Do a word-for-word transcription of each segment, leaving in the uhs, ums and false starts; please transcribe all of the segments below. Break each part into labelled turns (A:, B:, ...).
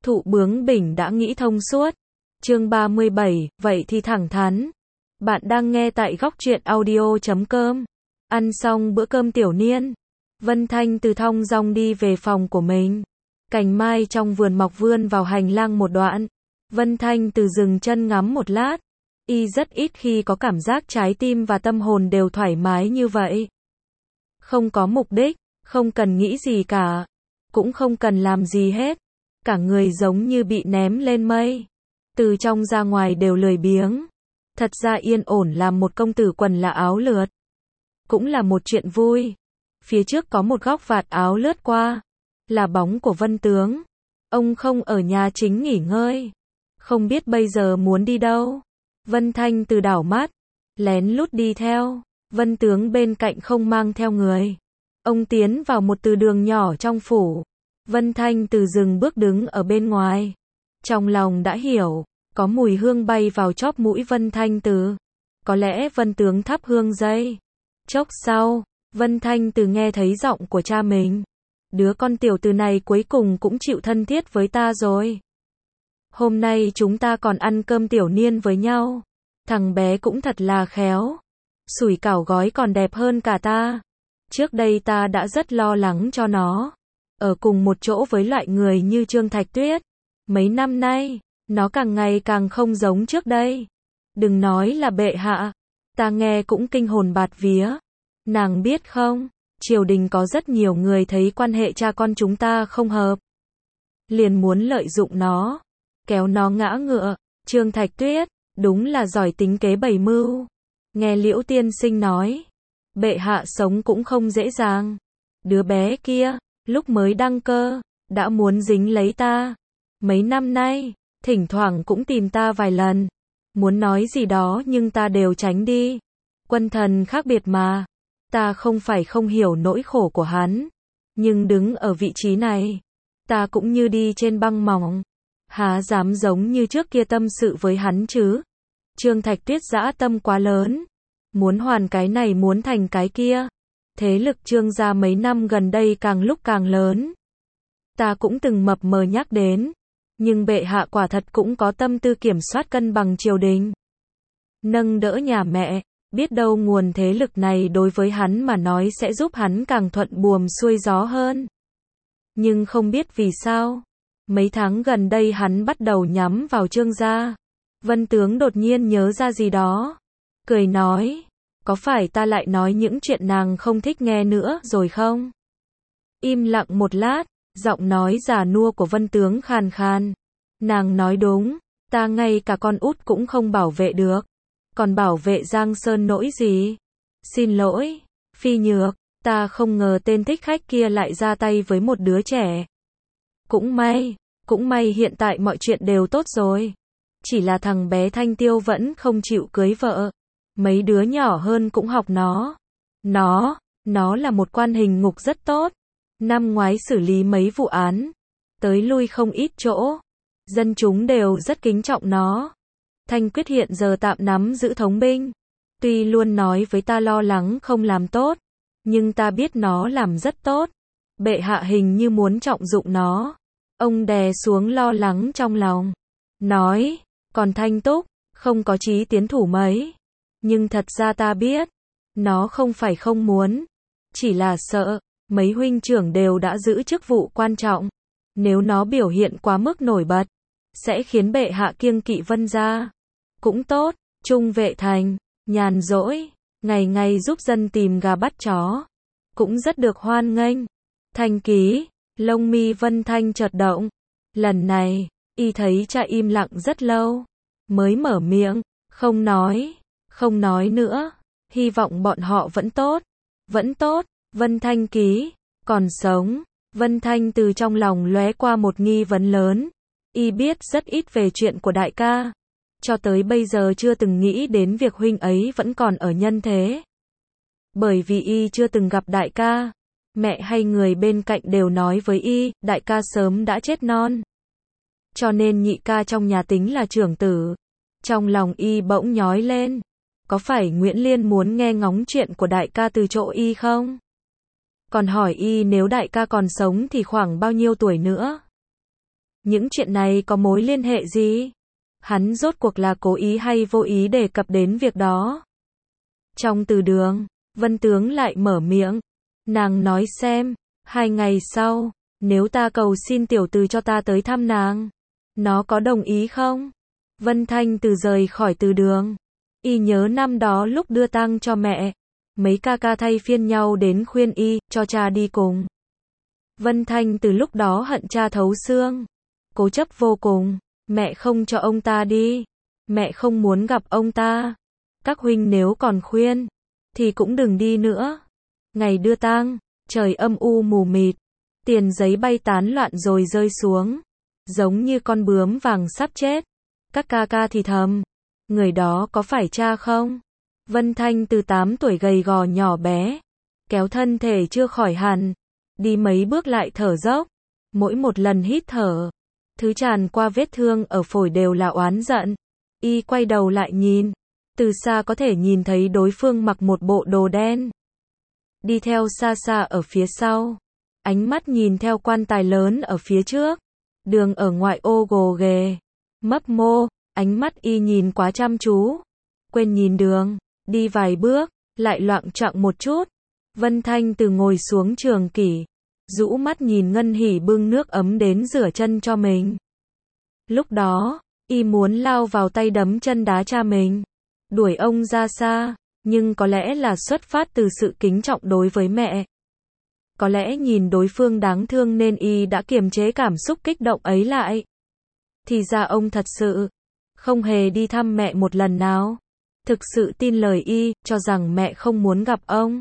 A: Thụ bướng bỉnh đã nghĩ thông suốt. Chương ba mươi bảy, vậy thì thẳng thắn. Bạn đang nghe tại góc truyện audio chấm com. Ăn xong bữa cơm tiểu niên, Vân Thanh từ thong dong đi về phòng của mình. Cành mai trong vườn mọc vươn vào hành lang một đoạn. Vân Thanh từ dừng chân ngắm một lát. Y rất ít khi có cảm giác trái tim và tâm hồn đều thoải mái như vậy. Không có mục đích, không cần nghĩ gì cả, cũng không cần làm gì hết. Cả người giống như bị ném lên mây. Từ trong ra ngoài đều lười biếng. Thật ra yên ổn làm một công tử quần là áo lượt. Cũng là một chuyện vui. Phía trước có một góc vạt áo lướt qua. Là bóng của Vân Tướng. Ông không ở nhà chính nghỉ ngơi. Không biết bây giờ muốn đi đâu. Vân Thanh từ đảo mắt. Lén lút đi theo. Vân Tướng bên cạnh không mang theo người. Ông tiến vào một từ đường nhỏ trong phủ. Vân Thanh từ dừng bước đứng ở bên ngoài. Trong lòng đã hiểu. Có mùi hương bay vào chóp mũi Vân Thanh từ. Có lẽ Vân Tướng thắp hương dây. Chốc sau, Vân Thanh từ nghe thấy giọng của cha mình. Đứa con tiểu tử này cuối cùng cũng chịu thân thiết với ta rồi. Hôm nay chúng ta còn ăn cơm tiểu niên với nhau. Thằng bé cũng thật là khéo. Sủi cảo gói còn đẹp hơn cả ta. Trước đây ta đã rất lo lắng cho nó. Ở cùng một chỗ với loại người như Trương Thạch Tuyết. Mấy năm nay, nó càng ngày càng không giống trước đây. Đừng nói là bệ hạ. Ta nghe cũng kinh hồn bạt vía. Nàng biết không, triều đình có rất nhiều người thấy quan hệ cha con chúng ta không hợp. Liền muốn lợi dụng nó. Kéo nó ngã ngựa. Trương Thạch Tuyết, đúng là giỏi tính kế bày mưu. Nghe Liễu tiên sinh nói. Bệ hạ sống cũng không dễ dàng. Đứa bé kia, lúc mới đăng cơ, đã muốn dính lấy ta. Mấy năm nay, thỉnh thoảng cũng tìm ta vài lần. Muốn nói gì đó nhưng ta đều tránh đi. Quân thần khác biệt mà. Ta không phải không hiểu nỗi khổ của hắn. Nhưng đứng ở vị trí này, ta cũng như đi trên băng mỏng. Há dám giống như trước kia tâm sự với hắn chứ. Trương Thạch Tuyết dã tâm quá lớn. Muốn hoàn cái này muốn thành cái kia. Thế lực Trương gia mấy năm gần đây càng lúc càng lớn. Ta cũng từng mập mờ nhắc đến. Nhưng bệ hạ quả thật cũng có tâm tư kiểm soát cân bằng triều đình. Nâng đỡ nhà mẹ. Biết đâu nguồn thế lực này đối với hắn mà nói sẽ giúp hắn càng thuận buồm xuôi gió hơn. Nhưng không biết vì sao. Mấy tháng gần đây hắn bắt đầu nhắm vào Trương gia. Vân Tướng đột nhiên nhớ ra gì đó. Cười nói. Có phải ta lại nói những chuyện nàng không thích nghe nữa rồi không? Im lặng một lát. Giọng nói già nua của Vân Tướng khàn khàn. Nàng nói đúng. Ta ngay cả con út cũng không bảo vệ được. Còn bảo vệ Giang Sơn nỗi gì? Xin lỗi, Phi Nhược, ta không ngờ tên thích khách kia lại ra tay với một đứa trẻ. Cũng may, cũng may hiện tại mọi chuyện đều tốt rồi. Chỉ là thằng bé Thanh Tiêu vẫn không chịu cưới vợ. Mấy đứa nhỏ hơn cũng học nó. Nó, nó là một quan hình ngục rất tốt. Năm ngoái xử lý mấy vụ án. Tới lui không ít chỗ. Dân chúng đều rất kính trọng nó. Thanh Quyết hiện giờ tạm nắm giữ thống binh. Tuy luôn nói với ta lo lắng không làm tốt. Nhưng ta biết nó làm rất tốt. Bệ hạ hình như muốn trọng dụng nó. Ông đè xuống lo lắng trong lòng. Nói, còn Thanh Túc, không có chí tiến thủ mấy. Nhưng thật ra ta biết. Nó không phải không muốn. Chỉ là sợ. Mấy huynh trưởng đều đã giữ chức vụ quan trọng. Nếu nó biểu hiện quá mức nổi bật. Sẽ khiến bệ hạ kiêng kỵ Vân gia. Cũng tốt, trung vệ thành, nhàn rỗi, ngày ngày giúp dân tìm gà bắt chó. Cũng rất được hoan nghênh. Thanh ký, lông mi Vân Thanh chợt động. Lần này, y thấy cha im lặng rất lâu. Mới mở miệng, không nói, không nói nữa. Hy vọng bọn họ vẫn tốt. Vẫn tốt, Vân Thanh ký, còn sống. Vân Thanh từ trong lòng lóe qua một nghi vấn lớn. Y biết rất ít về chuyện của đại ca. Cho tới bây giờ chưa từng nghĩ đến việc huynh ấy vẫn còn ở nhân thế. Bởi vì y chưa từng gặp đại ca. Mẹ hay người bên cạnh đều nói với y, đại ca sớm đã chết non. Cho nên nhị ca trong nhà tính là trưởng tử. Trong lòng y bỗng nhói lên. Có phải Nguyễn Liên muốn nghe ngóng chuyện của đại ca từ chỗ y không? Còn hỏi y nếu đại ca còn sống thì khoảng bao nhiêu tuổi nữa? Những chuyện này có mối liên hệ gì? Hắn rốt cuộc là cố ý hay vô ý đề cập đến việc đó? Trong từ đường, Vân Tướng lại mở miệng. Nàng nói xem, hai ngày sau, nếu ta cầu xin tiểu từ cho ta tới thăm nàng, nó có đồng ý không? Vân Thanh Từ rời khỏi từ đường. Y nhớ năm đó lúc đưa tang cho mẹ, mấy ca ca thay phiên nhau đến khuyên y, cho cha đi cùng. Vân Thanh Từ lúc đó hận cha thấu xương, cố chấp vô cùng, mẹ không cho ông ta đi, mẹ không muốn gặp ông ta. Các huynh nếu còn khuyên, thì cũng đừng đi nữa. Ngày đưa tang, trời âm u mù mịt, tiền giấy bay tán loạn rồi rơi xuống, giống như con bướm vàng sắp chết. Các ca ca thì thầm, người đó có phải cha không? Vân Thanh Từ tám tuổi gầy gò nhỏ bé, kéo thân thể chưa khỏi hẳn, đi mấy bước lại thở dốc, mỗi một lần hít thở, thứ tràn qua vết thương ở phổi đều là oán giận. Y quay đầu lại nhìn, từ xa có thể nhìn thấy đối phương mặc một bộ đồ đen, đi theo xa xa ở phía sau, ánh mắt nhìn theo quan tài lớn ở phía trước, đường ở ngoại ô gồ ghề, mấp mô, ánh mắt y nhìn quá chăm chú, quên nhìn đường, đi vài bước, lại loạng choạng một chút. Vân Thanh Từ ngồi xuống trường kỷ, rũ mắt nhìn Ngân Hỷ bưng nước ấm đến rửa chân cho mình. Lúc đó, y muốn lao vào tay đấm chân đá cha mình, đuổi ông ra xa, nhưng có lẽ là xuất phát từ sự kính trọng đối với mẹ. Có lẽ nhìn đối phương đáng thương nên y đã kiềm chế cảm xúc kích động ấy lại. Thì ra ông thật sự không hề đi thăm mẹ một lần nào. Thực sự tin lời y, cho rằng mẹ không muốn gặp ông.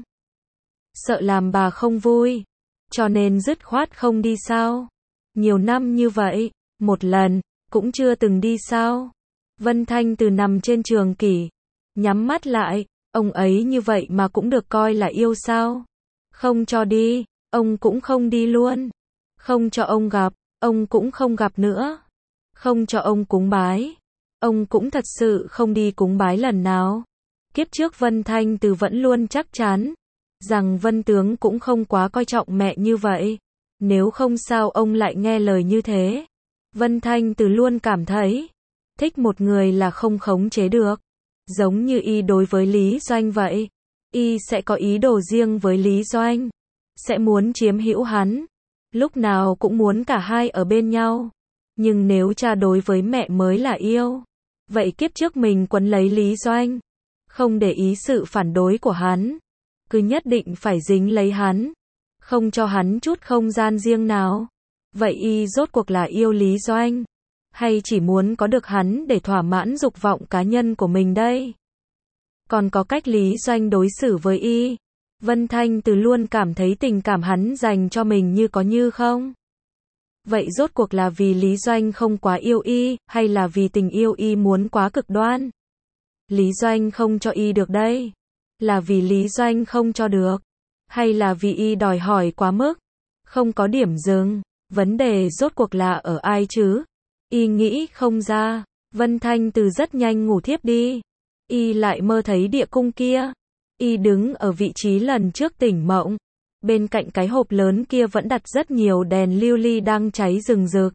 A: Sợ làm bà không vui, cho nên dứt khoát không đi sao? Nhiều năm như vậy, một lần, cũng chưa từng đi sao? Vân Thanh Từ nằm trên trường kỷ, nhắm mắt lại, ông ấy như vậy mà cũng được coi là yêu sao? Không cho đi, ông cũng không đi luôn. Không cho ông gặp, ông cũng không gặp nữa. Không cho ông cúng bái, ông cũng thật sự không đi cúng bái lần nào. Kiếp trước Vân Thanh Từ vẫn luôn chắc chắn rằng Vân Tướng cũng không quá coi trọng mẹ như vậy. Nếu không sao ông lại nghe lời như thế. Vân Thanh Từ luôn cảm thấy thích một người là không khống chế được. Giống như y đối với Lý Doanh vậy. Y sẽ có ý đồ riêng với Lý Doanh, sẽ muốn chiếm hữu hắn, lúc nào cũng muốn cả hai ở bên nhau. Nhưng nếu cha đối với mẹ mới là yêu, vậy kiếp trước mình quấn lấy Lý Doanh, không để ý sự phản đối của hắn, cứ nhất định phải dính lấy hắn, không cho hắn chút không gian riêng nào. Vậy y rốt cuộc là yêu Lý Doanh, hay chỉ muốn có được hắn để thỏa mãn dục vọng cá nhân của mình đây? Còn có cách Lý Doanh đối xử với y, Vân Thanh Từ luôn cảm thấy tình cảm hắn dành cho mình như có như không. Vậy rốt cuộc là vì Lý Doanh không quá yêu y, hay là vì tình yêu y muốn quá cực đoan? Lý Doanh không cho y được đây, là vì Lý Doanh không cho được, hay là vì y đòi hỏi quá mức, không có điểm dừng? Vấn đề rốt cuộc là ở ai chứ? Y nghĩ không ra. Vân Thanh Từ rất nhanh ngủ thiếp đi. Y lại mơ thấy địa cung kia. Y đứng ở vị trí lần trước tỉnh mộng. Bên cạnh cái hộp lớn kia vẫn đặt rất nhiều đèn lưu ly đang cháy rừng rực.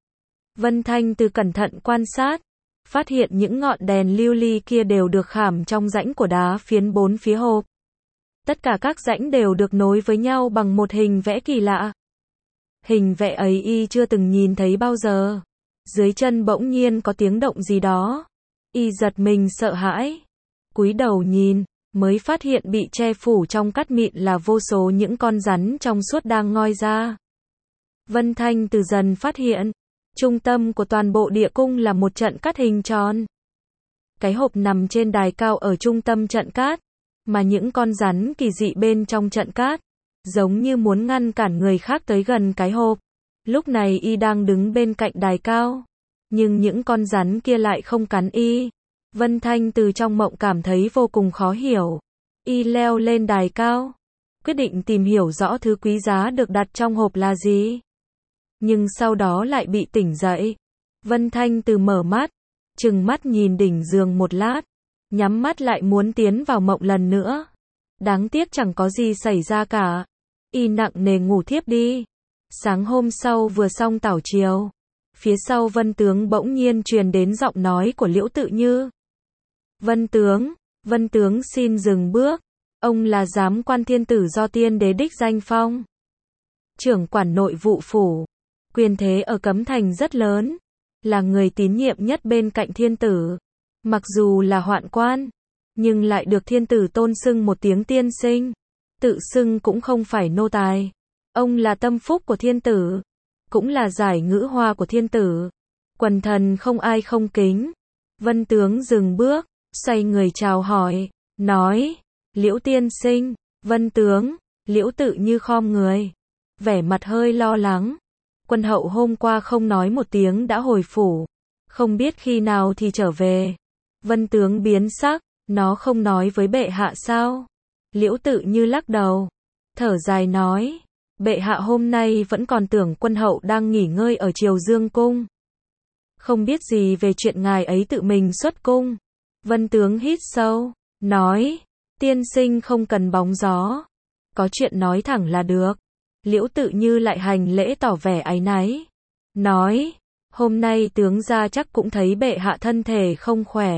A: Vân Thanh Từ cẩn thận quan sát, phát hiện những ngọn đèn lưu ly kia đều được khảm trong rãnh của đá phiến bốn phía hộp. Tất cả các rãnh đều được nối với nhau bằng một hình vẽ kỳ lạ. Hình vẽ ấy y chưa từng nhìn thấy bao giờ. Dưới chân bỗng nhiên có tiếng động gì đó. Y giật mình sợ hãi, cúi đầu nhìn, mới phát hiện bị che phủ trong cát mịn là vô số những con rắn trong suốt đang ngoi ra. Vân Thanh Từ dần phát hiện, trung tâm của toàn bộ địa cung là một trận cát hình tròn. Cái hộp nằm trên đài cao ở trung tâm trận cát, mà những con rắn kỳ dị bên trong trận cát, giống như muốn ngăn cản người khác tới gần cái hộp. Lúc này y đang đứng bên cạnh đài cao, nhưng những con rắn kia lại không cắn y. Vân Thanh Từ trong mộng cảm thấy vô cùng khó hiểu. Y leo lên đài cao, quyết định tìm hiểu rõ thứ quý giá được đặt trong hộp là gì. Nhưng sau đó lại bị tỉnh dậy. Vân Thanh Từ mở mắt, trừng mắt nhìn đỉnh giường một lát, nhắm mắt lại muốn tiến vào mộng lần nữa. Đáng tiếc chẳng có gì xảy ra cả. Y nặng nề ngủ thiếp đi. Sáng hôm sau vừa xong tảo chiều, Phía sau Vân Tướng bỗng nhiên truyền đến giọng nói của Liễu Tự Như. Vân Tướng, Vân Tướng xin dừng bước. Ông là giám quan thiên tử do tiên đế đích danh phong. Trưởng quản nội vụ phủ. Quyền thế ở Cấm Thành rất lớn. Là người tín nhiệm nhất bên cạnh thiên tử. Mặc dù là hoạn quan, nhưng lại được thiên tử tôn xưng một tiếng tiên sinh. Tự xưng cũng không phải nô tài. Ông là tâm phúc của thiên tử. Cũng là giải ngữ hoa của thiên tử. Quần thần không ai không kính. Vân Tướng dừng bước, xoay người chào hỏi, nói, Liễu tiên sinh. Vân Tướng, Liễu Tự Như khom người, vẻ mặt hơi lo lắng. Quân hậu hôm qua không nói một tiếng đã hồi phủ, không biết khi nào thì trở về. Vân Tướng biến sắc, nó không nói với bệ hạ sao? Liễu Tự Như lắc đầu, thở dài nói, bệ hạ hôm nay vẫn còn tưởng quân hậu đang nghỉ ngơi ở Triều Dương cung. Không biết gì về chuyện ngài ấy tự mình xuất cung. Vân Tướng hít sâu, nói, tiên sinh không cần bóng gió. Có chuyện nói thẳng là được. Liễu Tự Như lại hành lễ tỏ vẻ áy náy. Nói, hôm nay tướng gia chắc cũng thấy bệ hạ thân thể không khỏe.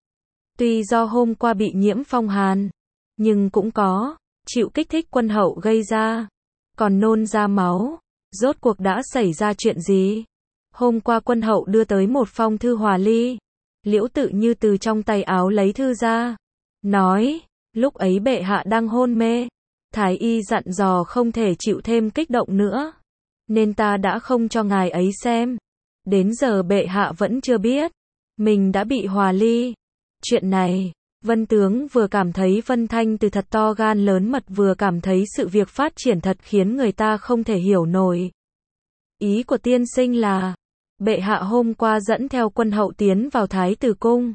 A: Tuy do hôm qua bị nhiễm phong hàn, nhưng cũng có, chịu kích thích quân hậu gây ra. Còn nôn ra máu, rốt cuộc đã xảy ra chuyện gì? Hôm qua quân hậu đưa tới một phong thư hòa ly. Liễu Tự Như từ trong tay áo lấy thư ra. Nói, lúc ấy bệ hạ đang hôn mê. Thái y dặn dò không thể chịu thêm kích động nữa. Nên ta đã không cho ngài ấy xem. Đến giờ bệ hạ vẫn chưa biết. Mình đã bị hòa ly. Chuyện này, Vân Tướng vừa cảm thấy Vân Thanh Từ thật to gan lớn mật, vừa cảm thấy sự việc phát triển thật khiến người ta không thể hiểu nổi. Ý của tiên sinh là, bệ hạ hôm qua dẫn theo quân hậu tiến vào Thái Tử cung,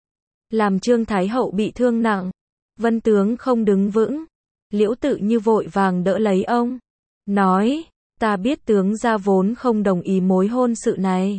A: làm Trương Thái hậu bị thương nặng. Vân Tướng không đứng vững. Liễu Tự Như vội vàng đỡ lấy ông, nói, ta biết tướng gia vốn không đồng ý mối hôn sự này.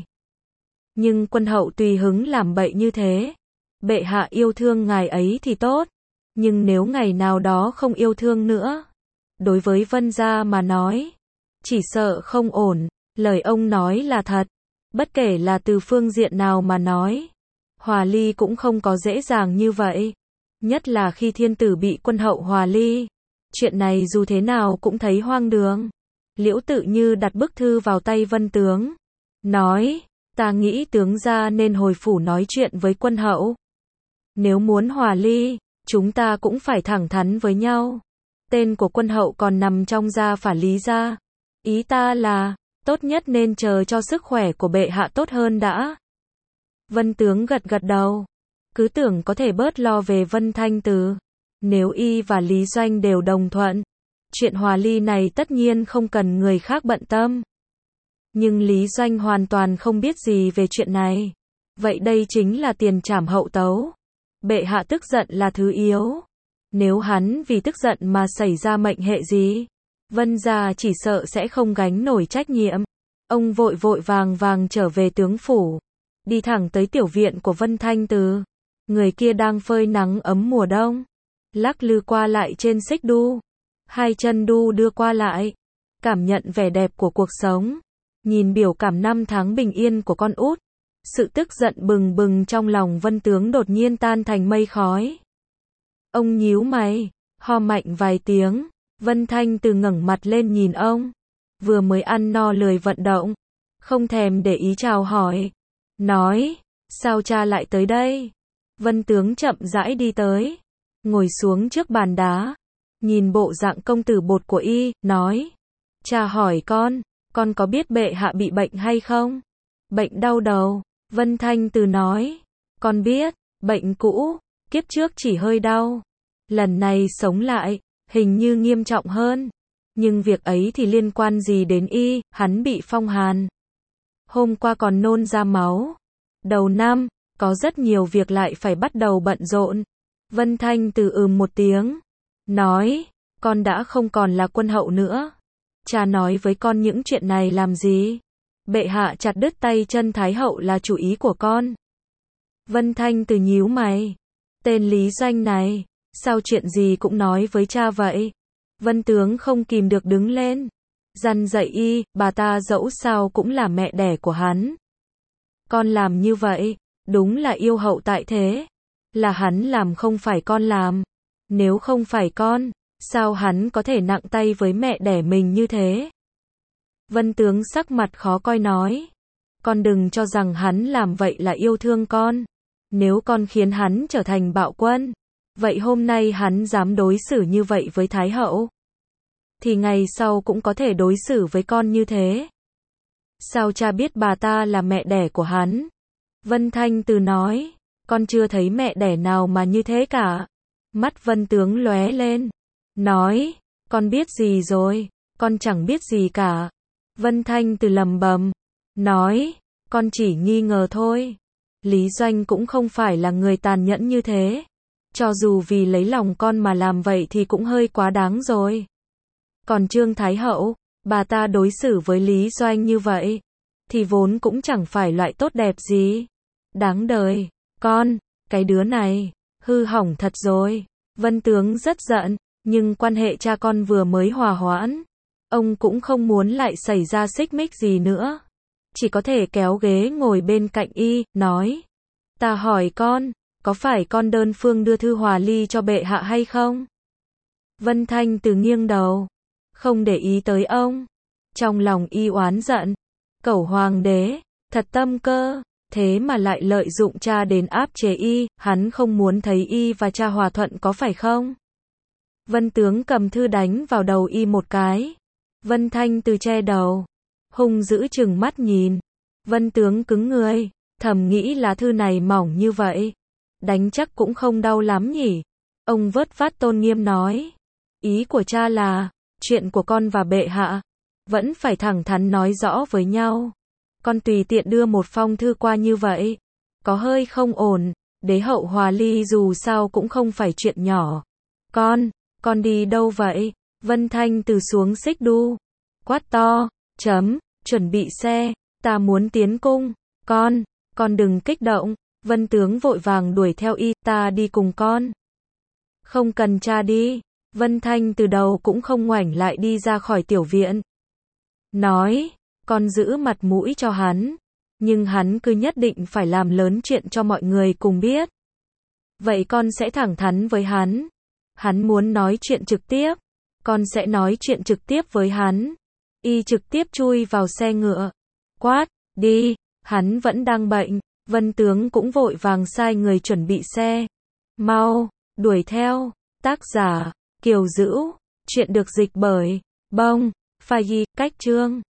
A: Nhưng quân hậu tùy hứng làm bậy như thế. Bệ hạ yêu thương ngài ấy thì tốt. Nhưng nếu ngày nào đó không yêu thương nữa, đối với Vân gia mà nói, chỉ sợ không ổn. Lời ông nói là thật. Bất kể là từ phương diện nào mà nói, hòa ly cũng không có dễ dàng như vậy. Nhất là khi thiên tử bị quân hậu hòa ly. Chuyện này dù thế nào cũng thấy hoang đường. Liễu Tự Như đặt bức thư vào tay Vân Tướng. Nói, ta nghĩ tướng gia nên hồi phủ nói chuyện với quân hậu. Nếu muốn hòa ly, chúng ta cũng phải thẳng thắn với nhau. Tên của quân hậu còn nằm trong gia phả Lý gia. Ý ta là, tốt nhất nên chờ cho sức khỏe của bệ hạ tốt hơn đã. Vân Tướng gật gật đầu. Cứ tưởng có thể bớt lo về Vân Thanh Từ. Nếu y và Lý Doanh đều đồng thuận, chuyện hòa ly này tất nhiên không cần người khác bận tâm. Nhưng Lý Doanh hoàn toàn không biết gì về chuyện này. Vậy đây chính là tiền trảm hậu tấu. Bệ hạ tức giận là thứ yếu. Nếu hắn vì tức giận mà xảy ra mệnh hệ gì, Vân gia chỉ sợ sẽ không gánh nổi trách nhiệm. Ông vội vội vàng vàng trở về tướng phủ, đi thẳng tới tiểu viện của Vân Thanh Từ. Người kia đang phơi nắng ấm mùa đông, lắc lư qua lại trên xích đu, hai chân đu đưa qua lại, cảm nhận vẻ đẹp của cuộc sống, nhìn biểu cảm năm tháng bình yên của con út. Sự tức giận bừng bừng trong lòng Vân Tướng đột nhiên tan thành mây khói. Ông nhíu mày, ho mạnh vài tiếng. Vân Thanh Từ ngẩng mặt lên nhìn ông, vừa mới ăn no lười vận động, không thèm để ý chào hỏi, nói, sao cha lại tới đây? Vân Tướng chậm rãi đi tới, ngồi xuống trước bàn đá, nhìn bộ dạng công tử bột của y, nói, cha hỏi con, con có biết bệ hạ bị bệnh hay không? Bệnh đau đầu. Vân Thanh Từ nói, con biết, bệnh cũ, kiếp trước chỉ hơi đau, lần này sống lại, hình như nghiêm trọng hơn. Nhưng việc ấy thì liên quan gì đến y, hắn bị phong hàn. Hôm qua còn nôn ra máu. Đầu năm, có rất nhiều việc lại phải bắt đầu bận rộn. Vân Thanh Từ ừm một tiếng, nói, con đã không còn là quân hậu nữa. Cha nói với con những chuyện này làm gì? Bệ hạ chặt đứt tay chân Thái hậu là chủ ý của con. Vân Thanh Từ nhíu mày. Tên Lý Doanh này, sao chuyện gì cũng nói với cha vậy? Vân Tướng không kìm được đứng lên, Răn dạy y, bà ta dẫu sao cũng là mẹ đẻ của hắn. Con làm như vậy, đúng là yêu hậu tại thế. Là hắn làm không phải con làm. Nếu không phải con, sao hắn có thể nặng tay với mẹ đẻ mình như thế? Vân Tướng sắc mặt khó coi nói. Con đừng cho rằng hắn làm vậy là yêu thương con. Nếu con khiến hắn trở thành bạo quân, vậy hôm nay hắn dám đối xử như vậy với Thái hậu, thì ngày sau cũng có thể đối xử với con như thế. Sao cha biết bà ta là mẹ đẻ của hắn? Vân Thanh Từ nói. Con chưa thấy mẹ đẻ nào mà như thế cả. Mắt Vân Tướng lóe lên. Nói. Con biết gì rồi? Con chẳng biết gì cả. Vân Thanh Từ lầm bầm. Nói. Con chỉ nghi ngờ thôi. Lý Doanh cũng không phải là người tàn nhẫn như thế. Cho dù vì lấy lòng con mà làm vậy thì cũng hơi quá đáng rồi. Còn Trương Thái hậu, bà ta đối xử với Lý Doanh như vậy, thì vốn cũng chẳng phải loại tốt đẹp gì. Đáng đời. Con, cái đứa này, hư hỏng thật rồi. Vân Tướng rất giận, nhưng quan hệ cha con vừa mới hòa hoãn. Ông cũng không muốn lại xảy ra xích mích gì nữa. Chỉ có thể kéo ghế ngồi bên cạnh y, nói. Ta hỏi con, có phải con đơn phương đưa thư hòa ly cho bệ hạ hay không? Vân Thanh Từ nghiêng đầu, không để ý tới ông. Trong lòng y oán giận. Cẩu hoàng đế, thật tâm cơ, thế mà lại lợi dụng cha đến áp chế y, hắn không muốn thấy y và cha hòa thuận có phải không? Vân Tướng cầm thư đánh vào đầu y một cái. Vân Thanh Từ che đầu, hung dữ chừng mắt nhìn. Vân Tướng cứng người, thầm nghĩ lá thư này mỏng như vậy, đánh chắc cũng không đau lắm nhỉ. Ông vớt vát tôn nghiêm nói. Ý của cha là, chuyện của con và bệ hạ, vẫn phải thẳng thắn nói rõ với nhau. Con tùy tiện đưa một phong thư qua như vậy, có hơi không ổn. Đế hậu hòa ly dù sao cũng không phải chuyện nhỏ. Con, con đi đâu vậy? Vân Thanh Từ xuống xích đu, quát to, chấm, chuẩn bị xe, ta muốn tiến cung. Con, con đừng kích động. Vân Tướng vội vàng đuổi theo y, ta đi cùng con. Không cần cha đi. Vân Thanh Từ đầu cũng không ngoảnh lại đi ra khỏi tiểu viện. Nói, con giữ mặt mũi cho hắn, nhưng hắn cứ nhất định phải làm lớn chuyện cho mọi người cùng biết. Vậy con sẽ thẳng thắn với hắn. Hắn muốn nói chuyện trực tiếp, con sẽ nói chuyện trực tiếp với hắn. Y trực tiếp chui vào xe ngựa, quát, đi, hắn vẫn đang bệnh. Vân Tướng cũng vội vàng sai người chuẩn bị xe. Mau, đuổi theo. Tác giả, Kiều Dữu. Chuyện được dịch bởi Bông Phai, cách chương.